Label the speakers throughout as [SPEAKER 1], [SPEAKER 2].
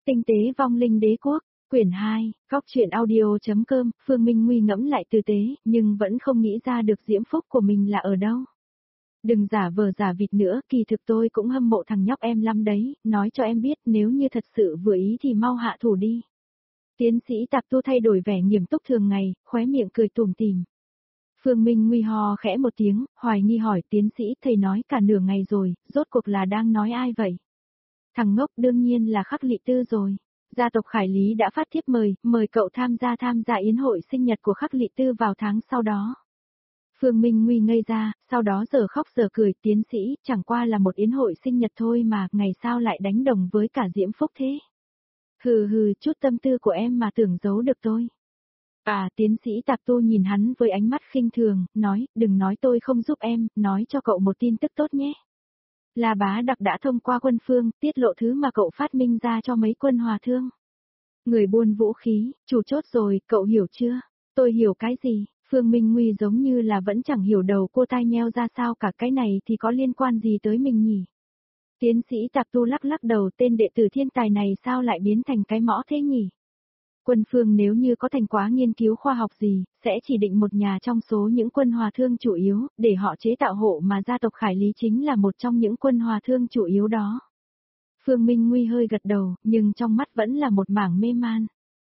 [SPEAKER 1] Tinh tế vong linh đế quốc, quyển 2, góc truyện audio.com, Phương Minh Nguy ngẫm lại tư tế, nhưng vẫn không nghĩ ra được diễm phúc của mình là ở đâu. Đừng giả vờ giả vịt nữa, kỳ thực tôi cũng hâm mộ thằng nhóc em lắm đấy, nói cho em biết nếu như thật sự vừa ý thì mau hạ thủ đi. Tiến sĩ Tạp Tu thay đổi vẻ nghiêm túc thường ngày, khóe miệng cười tủm tỉm. Phương Minh Nguy ho khẽ một tiếng, hoài nghi hỏi tiến sĩ thầy nói cả nửa ngày rồi, rốt cuộc là đang nói ai vậy? Thằng ngốc đương nhiên là Khắc Lị Tư rồi. Gia tộc Khải Lý đã phát thiếp mời cậu tham gia yến hội sinh nhật của Khắc Lị Tư vào tháng sau đó. Phương Minh Nguy ngây ra, sau đó giờ khóc giờ cười, tiến sĩ, chẳng qua là một yến hội sinh nhật thôi mà, ngày sao lại đánh đồng với cả diễm phúc thế? Hừ, chút tâm tư của em mà tưởng giấu được tôi. Tiến sĩ Tạp Tu nhìn hắn với ánh mắt khinh thường, nói, đừng nói tôi không giúp em, nói cho cậu một tin tức tốt nhé. La Bá Đặc đã thông qua quân phương, tiết lộ thứ mà cậu phát minh ra cho mấy quân hòa thương. Người buôn vũ khí, chủ chốt rồi, cậu hiểu chưa? Tôi hiểu cái gì? Phương Minh Nguy giống như là vẫn chẳng hiểu đầu cô tai nheo ra sao cả, cái này thì có liên quan gì tới mình nhỉ? Tiến sĩ Tạp Tu lắc đầu, tên đệ tử thiên tài này sao lại biến thành cái mõ thế nhỉ? Quân phương nếu như có thành quả nghiên cứu khoa học gì, sẽ chỉ định một nhà trong số những quân hòa thương chủ yếu, để họ chế tạo hộ mà gia tộc Khải Lý chính là một trong những quân hòa thương chủ yếu đó. Phương Minh Nguy hơi gật đầu, nhưng trong mắt vẫn là một mảng mê man.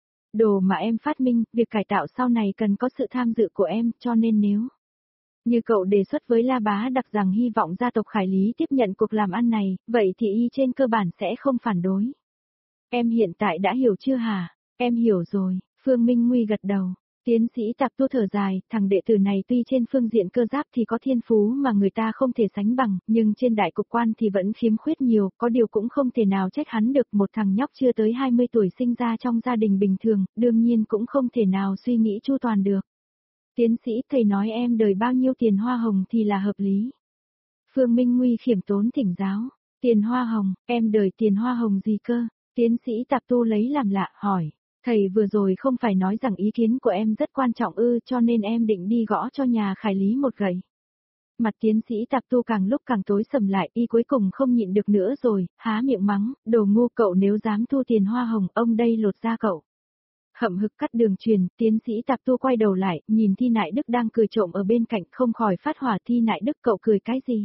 [SPEAKER 1] Đồ mà em phát minh, việc cải tạo sau này cần có sự tham dự của em, cho nên nếu như cậu đề xuất với La Bá Đặc rằng hy vọng gia tộc Khải Lý tiếp nhận cuộc làm ăn này, vậy thì y trên cơ bản sẽ không phản đối. Em hiện tại đã hiểu chưa hả? Em hiểu rồi, Phương Minh Nguy gật đầu. Tiến sĩ Tạp Tu thở dài, thằng đệ tử này tuy trên phương diện cơ giáp thì có thiên phú mà người ta không thể sánh bằng, nhưng trên đại cục quan thì vẫn khiếm khuyết nhiều, có điều cũng không thể nào trách hắn được, một thằng nhóc chưa tới 20 tuổi sinh ra trong gia đình bình thường, đương nhiên cũng không thể nào suy nghĩ chu toàn được. Tiến sĩ, thầy nói em đời bao nhiêu tiền hoa hồng thì là hợp lý. Phương Minh Nguy khiêm tốn thỉnh giáo, tiền hoa hồng, em đời tiền hoa hồng gì cơ? Tiến sĩ Tạp Tu lấy làm lạ, hỏi. Thầy vừa rồi không phải nói rằng ý kiến của em rất quan trọng ư, cho nên em định đi gõ cho nhà Khải Lý một gậy. Mặt tiến sĩ Tạp Tu càng lúc càng tối sầm lại, y cuối cùng không nhịn được nữa rồi, há miệng mắng, đồ ngu, cậu nếu dám thu tiền hoa hồng, ông đây lột da cậu. Hậm hực cắt đường truyền, tiến sĩ Tạp Tu quay đầu lại, nhìn Thi Nại Đức đang cười trộm ở bên cạnh, không khỏi phát hỏa. Thi Nại Đức, cậu cười cái gì?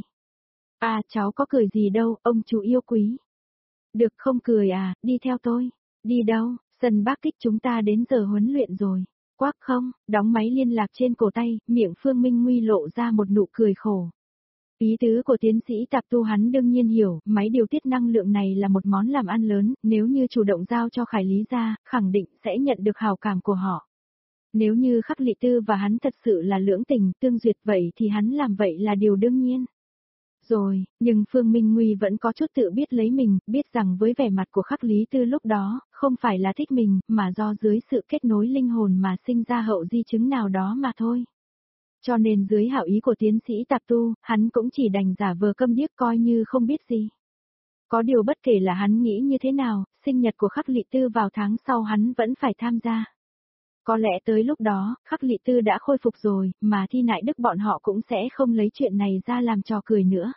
[SPEAKER 1] Cháu có cười gì đâu, ông chú yêu quý. Được không cười đi theo tôi. Đi đâu? Sân Bắc Kích chúng ta đến giờ huấn luyện rồi. Quắc không, đóng máy liên lạc trên cổ tay, miệng Phương Minh Nguy lộ ra một nụ cười khổ. Ý tứ của tiến sĩ Tạp Tu hắn đương nhiên hiểu, máy điều tiết năng lượng này là một món làm ăn lớn, nếu như chủ động giao cho Khải Lý ra, khẳng định sẽ nhận được hào cảm của họ. Nếu như Khắc Lị Tư và hắn thật sự là lưỡng tình, tương duyệt vậy thì hắn làm vậy là điều đương nhiên. Rồi, nhưng Phương Minh Nguy vẫn có chút tự biết lấy mình, biết rằng với vẻ mặt của Khắc Lý Tư lúc đó, không phải là thích mình, mà do dưới sự kết nối linh hồn mà sinh ra hậu di chứng nào đó mà thôi. Cho nên dưới hảo ý của tiến sĩ Tạp Tu, hắn cũng chỉ đành giả vờ câm điếc coi như không biết gì. Có điều bất kể là hắn nghĩ như thế nào, sinh nhật của Khắc Lị Tư vào tháng sau hắn vẫn phải tham gia. Có lẽ tới lúc đó, Khắc Lị Tư đã khôi phục rồi, mà Thi Nại Đức bọn họ cũng sẽ không lấy chuyện này ra làm trò cười nữa.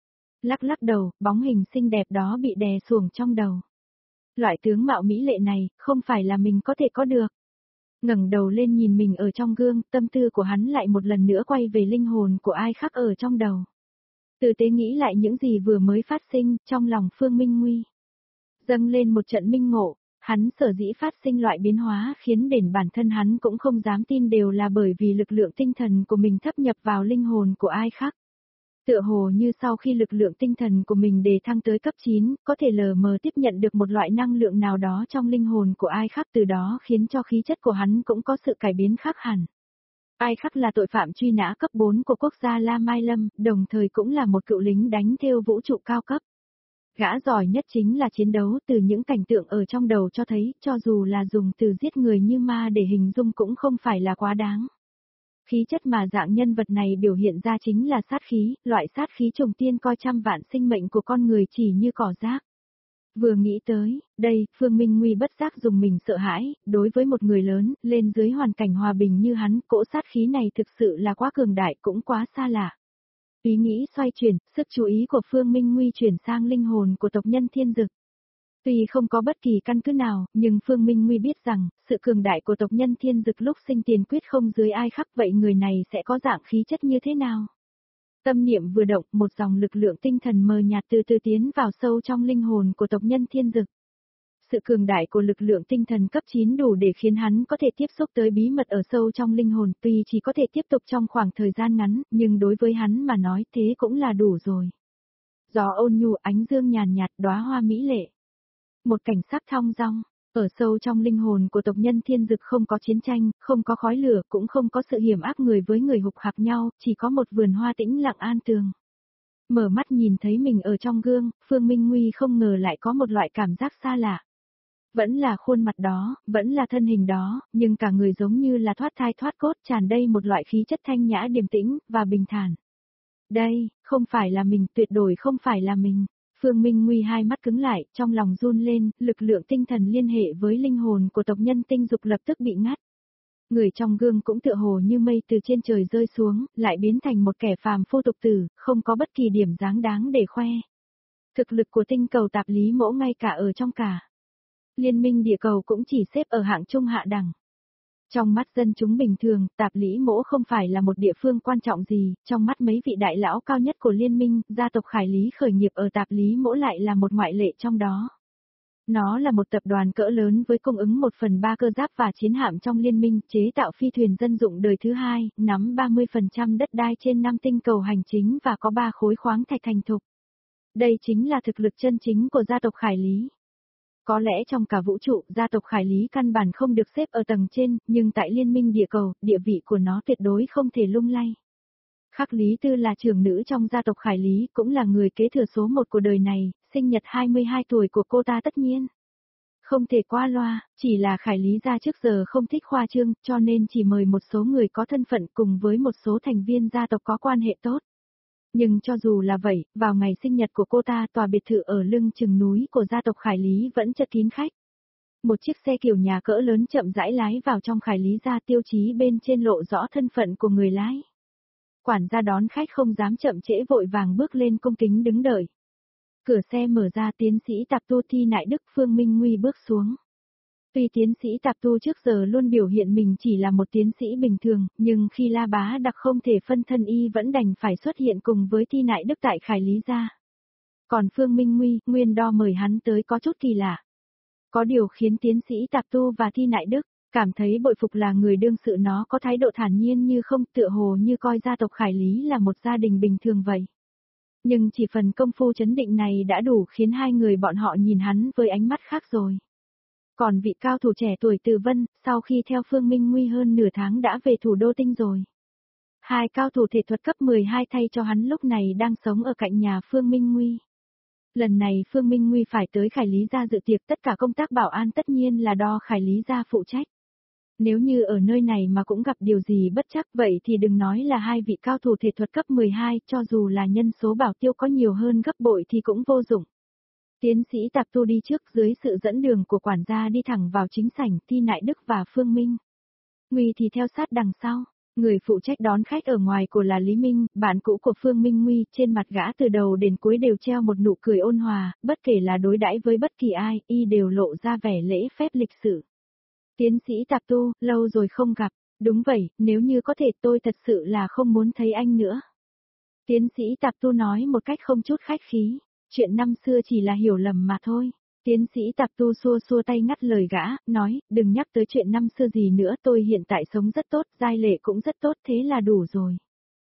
[SPEAKER 1] Lắc đầu, bóng hình xinh đẹp đó bị đè xuồng trong đầu. Loại tướng mạo mỹ lệ này, không phải là mình có thể có được. Ngẩng đầu lên nhìn mình ở trong gương, tâm tư của hắn lại một lần nữa quay về linh hồn của ai khác ở trong đầu. Từ tế nghĩ lại những gì vừa mới phát sinh, trong lòng Phương Minh Nguy. Dâng lên một trận minh ngộ. Hắn sở dĩ phát sinh loại biến hóa khiến đến bản thân hắn cũng không dám tin đều là bởi vì lực lượng tinh thần của mình thâm nhập vào linh hồn của ai khác. Tựa hồ như sau khi lực lượng tinh thần của mình đề thăng tới cấp 9, có thể lờ mờ tiếp nhận được một loại năng lượng nào đó trong linh hồn của ai khác, từ đó khiến cho khí chất của hắn cũng có sự cải biến khác hẳn. Ai khác là tội phạm truy nã cấp 4 của quốc gia La Mai Lâm, đồng thời cũng là một cựu lính đánh thêu vũ trụ cao cấp. Gã giỏi nhất chính là chiến đấu, từ những cảnh tượng ở trong đầu cho thấy, cho dù là dùng từ giết người như ma để hình dung cũng không phải là quá đáng. Khí chất mà dạng nhân vật này biểu hiện ra chính là sát khí, loại sát khí trùng tiên coi trăm vạn sinh mệnh của con người chỉ như cỏ rác. Vừa nghĩ tới, đây, Phương Minh Nguy bất giác dùng mình sợ hãi, đối với một người lớn, lên dưới hoàn cảnh hòa bình như hắn, cỗ sát khí này thực sự là quá cường đại cũng quá xa lạ. Ý nghĩ xoay chuyển, sức chú ý của Phương Minh Nguy chuyển sang linh hồn của tộc nhân Thiên Dực. Tuy không có bất kỳ căn cứ nào, nhưng Phương Minh Nguy biết rằng, sự cường đại của tộc nhân thiên dực lúc sinh tiền quyết không dưới ai khác, vậy người này sẽ có dạng khí chất như thế nào? Tâm niệm vừa động, một dòng lực lượng tinh thần mờ nhạt từ từ tiến vào sâu trong linh hồn của tộc nhân thiên dực. Sự cường đại của lực lượng tinh thần cấp 9 đủ để khiến hắn có thể tiếp xúc tới bí mật ở sâu trong linh hồn, tuy chỉ có thể tiếp tục trong khoảng thời gian ngắn, nhưng đối với hắn mà nói thế cũng là đủ rồi. Gió ôn nhu, ánh dương nhàn nhạt, đóa hoa mỹ lệ. Một cảnh sắc thong dong, ở sâu trong linh hồn của tộc nhân thiên dực không có chiến tranh, không có khói lửa, cũng không có sự hiểm ác người với người hục hạc nhau, chỉ có một vườn hoa tĩnh lặng an tường. Mở mắt nhìn thấy mình ở trong gương, Phương Minh Nguy không ngờ lại có một loại cảm giác xa lạ. Vẫn là khuôn mặt đó, vẫn là thân hình đó, nhưng cả người giống như là thoát thai thoát cốt, tràn đầy một loại khí chất thanh nhã điềm tĩnh, và bình thản. Đây, không phải là mình, tuyệt đối không phải là mình. Phương Minh Nguy hai mắt cứng lại, trong lòng run lên, lực lượng tinh thần liên hệ với linh hồn của tộc nhân tinh dục lập tức bị ngắt. Người trong gương cũng tựa hồ như mây từ trên trời rơi xuống, lại biến thành một kẻ phàm phu tục tử, không có bất kỳ điểm dáng đáng để khoe. Thực lực của tinh cầu tạp lý mỗ ngay cả ở trong cả liên minh địa cầu cũng chỉ xếp ở hạng trung hạ đẳng. Trong mắt dân chúng bình thường, tạp lý mỗ không phải là một địa phương quan trọng gì, trong mắt mấy vị đại lão cao nhất của liên minh, gia tộc Khải Lý khởi nghiệp ở tạp lý mỗ lại là một ngoại lệ trong đó. Nó là một tập đoàn cỡ lớn với cung ứng 1/3 cơ giáp và chiến hạm trong liên minh, chế tạo phi thuyền dân dụng đời thứ hai, nắm 30% đất đai trên 5 tinh cầu hành chính và có 3 khối khoáng thạch thành thục. Đây chính là thực lực chân chính của gia tộc Khải Lý. Có lẽ trong cả vũ trụ, gia tộc Khải Lý căn bản không được xếp ở tầng trên, nhưng tại liên minh địa cầu, địa vị của nó tuyệt đối không thể lung lay. Khắc Lý Tư là trưởng nữ trong gia tộc Khải Lý, cũng là người kế thừa số 1 của đời này, sinh nhật 22 tuổi của cô ta tất nhiên. Không thể qua loa, chỉ là Khải Lý gia trước giờ không thích khoa trương, cho nên chỉ mời một số người có thân phận cùng với một số thành viên gia tộc có quan hệ tốt. Nhưng cho dù là vậy, vào ngày sinh nhật của cô ta, tòa biệt thự ở lưng chừng núi của gia tộc Khải Lý vẫn chật kín khách. Một chiếc xe kiểu nhà cỡ lớn chậm rãi lái vào trong Khải Lý gia, tiêu chí bên trên lộ rõ thân phận của người lái. Quản gia đón khách không dám chậm trễ, vội vàng bước lên cung kính đứng đợi. Cửa xe mở ra, tiến sĩ tạp tu Thi Nại Đức Phương Minh Nguy bước xuống. Tuy tiến sĩ tạp tu trước giờ luôn biểu hiện mình chỉ là một tiến sĩ bình thường, nhưng khi La Bá Đặc không thể phân thân y vẫn đành phải xuất hiện cùng với Thi Nại Đức tại Khải Lý gia. Còn Phương Minh Nguy, nguyên do mời hắn tới có chút kỳ lạ. Có điều khiến tiến sĩ tạp tu và Thi Nại Đức cảm thấy bội phục là người đương sự nó có thái độ thản nhiên như không, tựa hồ như coi gia tộc Khải Lý là một gia đình bình thường vậy. Nhưng chỉ phần công phu trấn định này đã đủ khiến hai người bọn họ nhìn hắn với ánh mắt khác rồi. Còn vị cao thủ trẻ tuổi Từ Vân, sau khi theo Phương Minh Nguy hơn nửa tháng đã về thủ đô tinh rồi. Hai cao thủ thể thuật cấp 12 thay cho hắn lúc này đang sống ở cạnh nhà Phương Minh Nguy. Lần này Phương Minh Nguy phải tới Khải Lý gia dự tiệc, tất cả công tác bảo an tất nhiên là do Khải Lý gia phụ trách. Nếu như ở nơi này mà cũng gặp điều gì bất trắc, vậy thì đừng nói là hai vị cao thủ thể thuật cấp 12, cho dù là nhân số bảo tiêu có nhiều hơn gấp bội thì cũng vô dụng. Tiến sĩ tạp tu đi trước, dưới sự dẫn đường của quản gia đi thẳng vào chính sảnh, Thi Nại Đức và Phương Minh Nguy thì theo sát đằng sau. Người phụ trách đón khách ở ngoài của là Lý Minh, bạn cũ của Phương Minh Nguy, trên mặt gã từ đầu đến cuối đều treo một nụ cười ôn hòa, bất kể là đối đãi với bất kỳ ai, y đều lộ ra vẻ lễ phép lịch sự. Tiến sĩ tạp tu, lâu rồi không gặp. Đúng vậy, nếu như có thể tôi thật sự là không muốn thấy anh nữa. Tiến sĩ tạp tu nói một cách không chút khách khí. Chuyện năm xưa chỉ là hiểu lầm mà thôi. Tiến sĩ tạp tu xua xua tay ngắt lời gã, nói, đừng nhắc tới chuyện năm xưa gì nữa, tôi hiện tại sống rất tốt, giai lệ cũng rất tốt, thế là đủ rồi.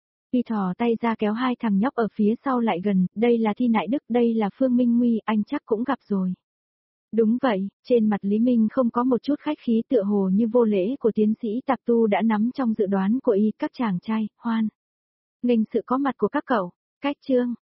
[SPEAKER 1] Y thò tay ra kéo hai thằng nhóc ở phía sau lại gần, đây là Thi Nại Đức, đây là Phương Minh Nguy, anh chắc cũng gặp rồi. Đúng vậy, trên mặt Lý Minh không có một chút khách khí, tựa hồ như vô lễ của tiến sĩ tạp tu đã nắm trong dự đoán của y. Các chàng trai, hoan nghênh sự có mặt của các cậu. Cách chương